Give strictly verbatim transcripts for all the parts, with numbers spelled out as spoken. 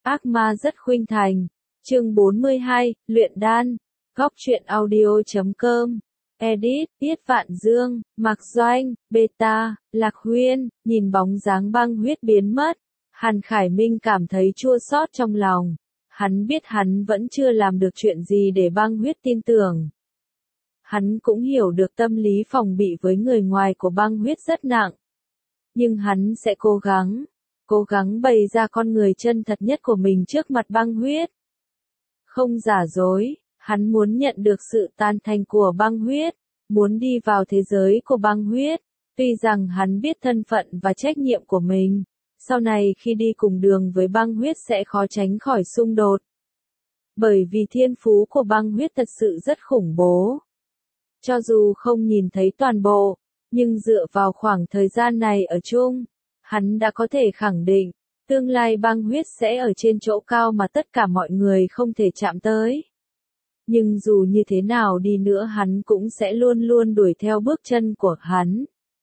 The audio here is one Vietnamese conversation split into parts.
Ác ma rất khuynh thành. Chương bốn mươi hai, luyện đan. Góc truyện audio chấm com. Edit, Tiết Vạn Dương, Mạc Doanh, Beta, Lạc Huyên, nhìn bóng dáng băng huyết biến mất. Hàn Khải Minh cảm thấy chua xót trong lòng. Hắn biết hắn vẫn chưa làm được chuyện gì để băng huyết tin tưởng. Hắn cũng hiểu được tâm lý phòng bị với người ngoài của băng huyết rất nặng. Nhưng hắn sẽ cố gắng, cố gắng bày ra con người chân thật nhất của mình trước mặt băng huyết. Không giả dối, hắn muốn nhận được sự tan thành của băng huyết, muốn đi vào thế giới của băng huyết. Tuy rằng hắn biết thân phận và trách nhiệm của mình, sau này khi đi cùng đường với băng huyết sẽ khó tránh khỏi xung đột. Bởi vì thiên phú của băng huyết thật sự rất khủng bố. Cho dù không nhìn thấy toàn bộ, nhưng dựa vào khoảng thời gian này ở chung, hắn đã có thể khẳng định, tương lai băng huyết sẽ ở trên chỗ cao mà tất cả mọi người không thể chạm tới. Nhưng dù như thế nào đi nữa hắn cũng sẽ luôn luôn đuổi theo bước chân của hắn.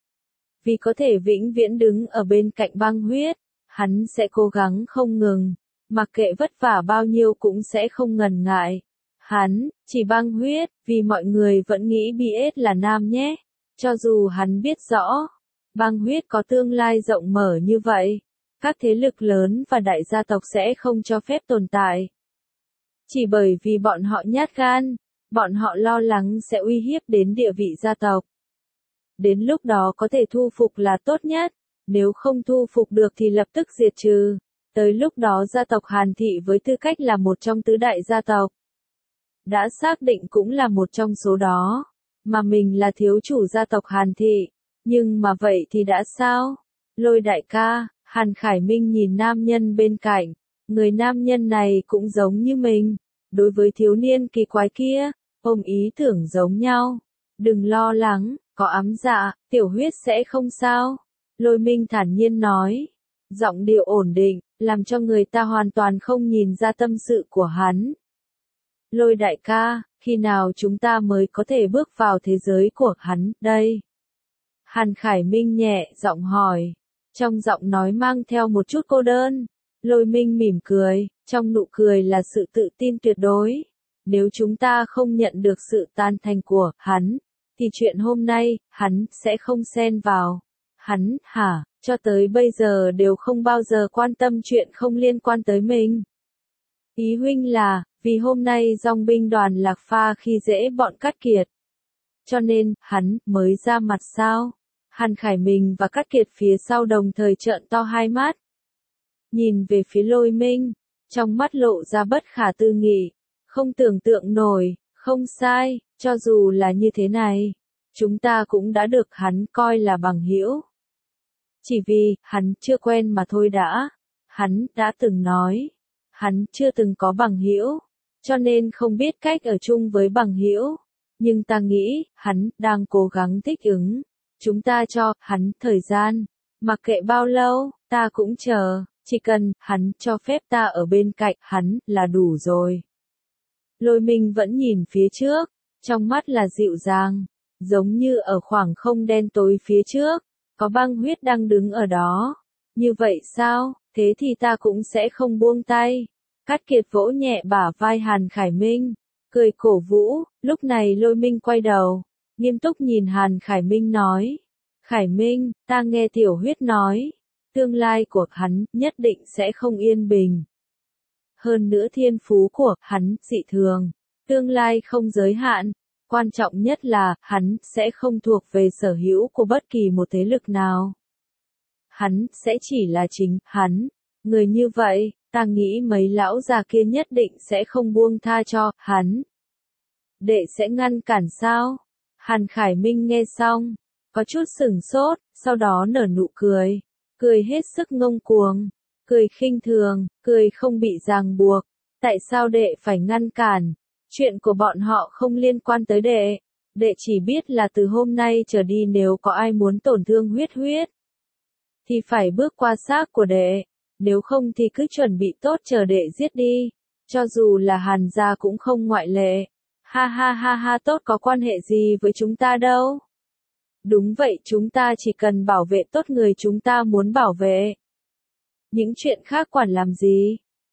Vì có thể vĩnh viễn đứng ở bên cạnh băng huyết, hắn sẽ cố gắng không ngừng, mặc kệ vất vả bao nhiêu cũng sẽ không ngần ngại. Hắn, chỉ băng huyết, vì mọi người vẫn nghĩ bê ét là nam nhé. Cho dù hắn biết rõ, băng huyết có tương lai rộng mở như vậy, các thế lực lớn và đại gia tộc sẽ không cho phép tồn tại. Chỉ bởi vì bọn họ nhát gan, bọn họ lo lắng sẽ uy hiếp đến địa vị gia tộc. Đến lúc đó có thể thu phục là tốt nhất, nếu không thu phục được thì lập tức diệt trừ. Tới lúc đó gia tộc Hàn Thị với tư cách là một trong tứ đại gia tộc, đã xác định cũng là một trong số đó, mà mình là thiếu chủ gia tộc Hàn Thị. Nhưng mà vậy thì đã sao? Lôi đại ca, Hàn Khải Minh nhìn nam nhân bên cạnh, người nam nhân này cũng giống như mình, đối với thiếu niên kỳ quái kia, ôm ý tưởng giống nhau. Đừng lo lắng, có ám dạ, tiểu huyết sẽ không sao. Lôi Minh thản nhiên nói, giọng điệu ổn định, làm cho người ta hoàn toàn không nhìn ra tâm sự của hắn. Lôi đại ca, khi nào chúng ta mới có thể bước vào thế giới của hắn, đây? Hàn Khải Minh nhẹ giọng hỏi, trong giọng nói mang theo một chút cô đơn. Lôi Minh mỉm cười, trong nụ cười là sự tự tin tuyệt đối. Nếu chúng ta không nhận được sự tan thành của hắn, thì chuyện hôm nay, hắn sẽ không xen vào. Hắn, hả, cho tới bây giờ đều không bao giờ quan tâm chuyện không liên quan tới mình. Ý huynh là, vì hôm nay dòng binh đoàn Lạc Pha khi dễ bọn Cát Kiệt. Cho nên, hắn, mới ra mặt sao? Hàn Khải Minh và Cát Kiệt phía sau đồng thời trợn to hai mắt. Nhìn về phía Lôi Minh, trong mắt lộ ra bất khả tư nghị, không tưởng tượng nổi, không sai, cho dù là như thế này, chúng ta cũng đã được hắn coi là bằng hữu. Chỉ vì, hắn chưa quen mà thôi đã. Hắn đã từng nói, hắn chưa từng có bằng hữu, cho nên không biết cách ở chung với bằng hữu. Nhưng ta nghĩ, hắn đang cố gắng thích ứng. Chúng ta cho hắn thời gian, mặc kệ bao lâu, ta cũng chờ, chỉ cần hắn cho phép ta ở bên cạnh hắn là đủ rồi. Lôi Minh vẫn nhìn phía trước, trong mắt là dịu dàng, giống như ở khoảng không đen tối phía trước, có băng huyết đang đứng ở đó. Như vậy sao, thế thì ta cũng sẽ không buông tay. Cát Kiệt vỗ nhẹ bả vai Hàn Khải Minh, cười cổ vũ. Lúc này Lôi Minh quay đầu, nghiêm túc nhìn Hàn Khải Minh nói, Khải Minh, ta nghe tiểu huyết nói, tương lai của hắn nhất định sẽ không yên bình. Hơn nữa thiên phú của hắn dị thường, tương lai không giới hạn, quan trọng nhất là hắn sẽ không thuộc về sở hữu của bất kỳ một thế lực nào. Hắn sẽ chỉ là chính hắn, người như vậy, ta nghĩ mấy lão già kia nhất định sẽ không buông tha cho hắn. Đệ sẽ ngăn cản sao? Hàn Khải Minh nghe xong, có chút sửng sốt, sau đó nở nụ cười, cười hết sức ngông cuồng, cười khinh thường, cười không bị ràng buộc. Tại sao đệ phải ngăn cản? Chuyện của bọn họ không liên quan tới đệ. Đệ chỉ biết là từ hôm nay trở đi nếu có ai muốn tổn thương huyết huyết, thì phải bước qua xác của đệ. Nếu không thì cứ chuẩn bị tốt chờ đệ giết đi. Cho dù là Hàn gia cũng không ngoại lệ. Ha ha ha ha, tốt có quan hệ gì với chúng ta đâu. Đúng vậy, chúng ta chỉ cần bảo vệ tốt người chúng ta muốn bảo vệ. Những chuyện khác quản làm gì?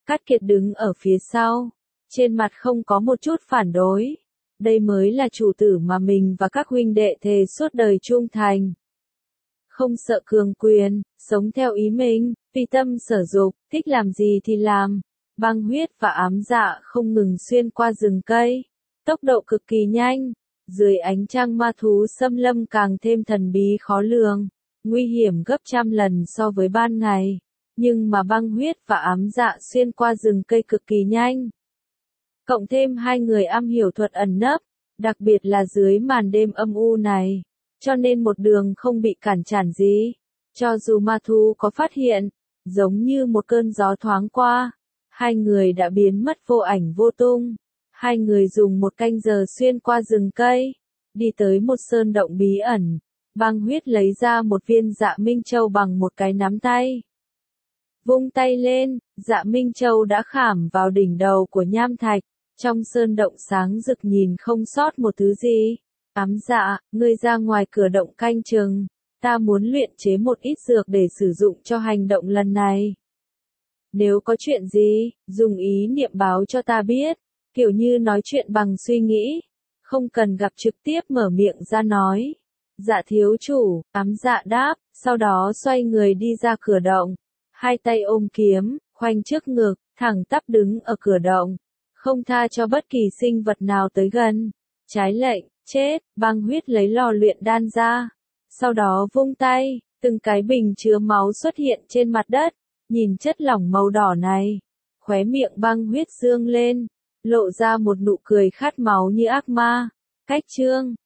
Cát Kiệt đứng ở phía sau, trên mặt không có một chút phản đối. Đây mới là chủ tử mà mình và các huynh đệ thề suốt đời trung thành. Không sợ cường quyền, sống theo ý mình, tùy tâm sở dục, thích làm gì thì làm. Băng huyết và ám dạ không ngừng xuyên qua rừng cây, tốc độ cực kỳ nhanh. Dưới ánh trăng ma thú xâm lâm càng thêm thần bí khó lường, nguy hiểm gấp trăm lần so với ban ngày. Nhưng mà băng huyết và ám dạ xuyên qua rừng cây cực kỳ nhanh. Cộng thêm hai người am hiểu thuật ẩn nấp, đặc biệt là dưới màn đêm âm u này, cho nên một đường không bị cản trở gì. Cho dù ma thú có phát hiện, giống như một cơn gió thoáng qua, hai người đã biến mất vô ảnh vô tung. Hai người dùng một canh giờ xuyên qua rừng cây, đi tới một sơn động bí ẩn. Băng huyết lấy ra một viên Dạ Minh Châu bằng một cái nắm tay. Vung tay lên, Dạ Minh Châu đã khảm vào đỉnh đầu của nham thạch. Trong sơn động sáng rực nhìn không sót một thứ gì. Ám dạ, ngươi ra ngoài cửa động canh chừng. Ta muốn luyện chế một ít dược để sử dụng cho hành động lần này. Nếu có chuyện gì, dùng ý niệm báo cho ta biết. Kiểu như nói chuyện bằng suy nghĩ. Không cần gặp trực tiếp mở miệng ra nói. Dạ thiếu chủ, ám dạ đáp, sau đó xoay người đi ra cửa động. Hai tay ôm kiếm, khoanh trước ngực, thẳng tắp đứng ở cửa động. Không tha cho bất kỳ sinh vật nào tới gần. Trái lệnh, chết, băng huyết lấy lò luyện đan ra. Sau đó vung tay, từng cái bình chứa máu xuất hiện trên mặt đất. Nhìn chất lỏng màu đỏ này, khóe miệng băng huyết dương lên, lộ ra một nụ cười khát máu như ác ma. Cách chương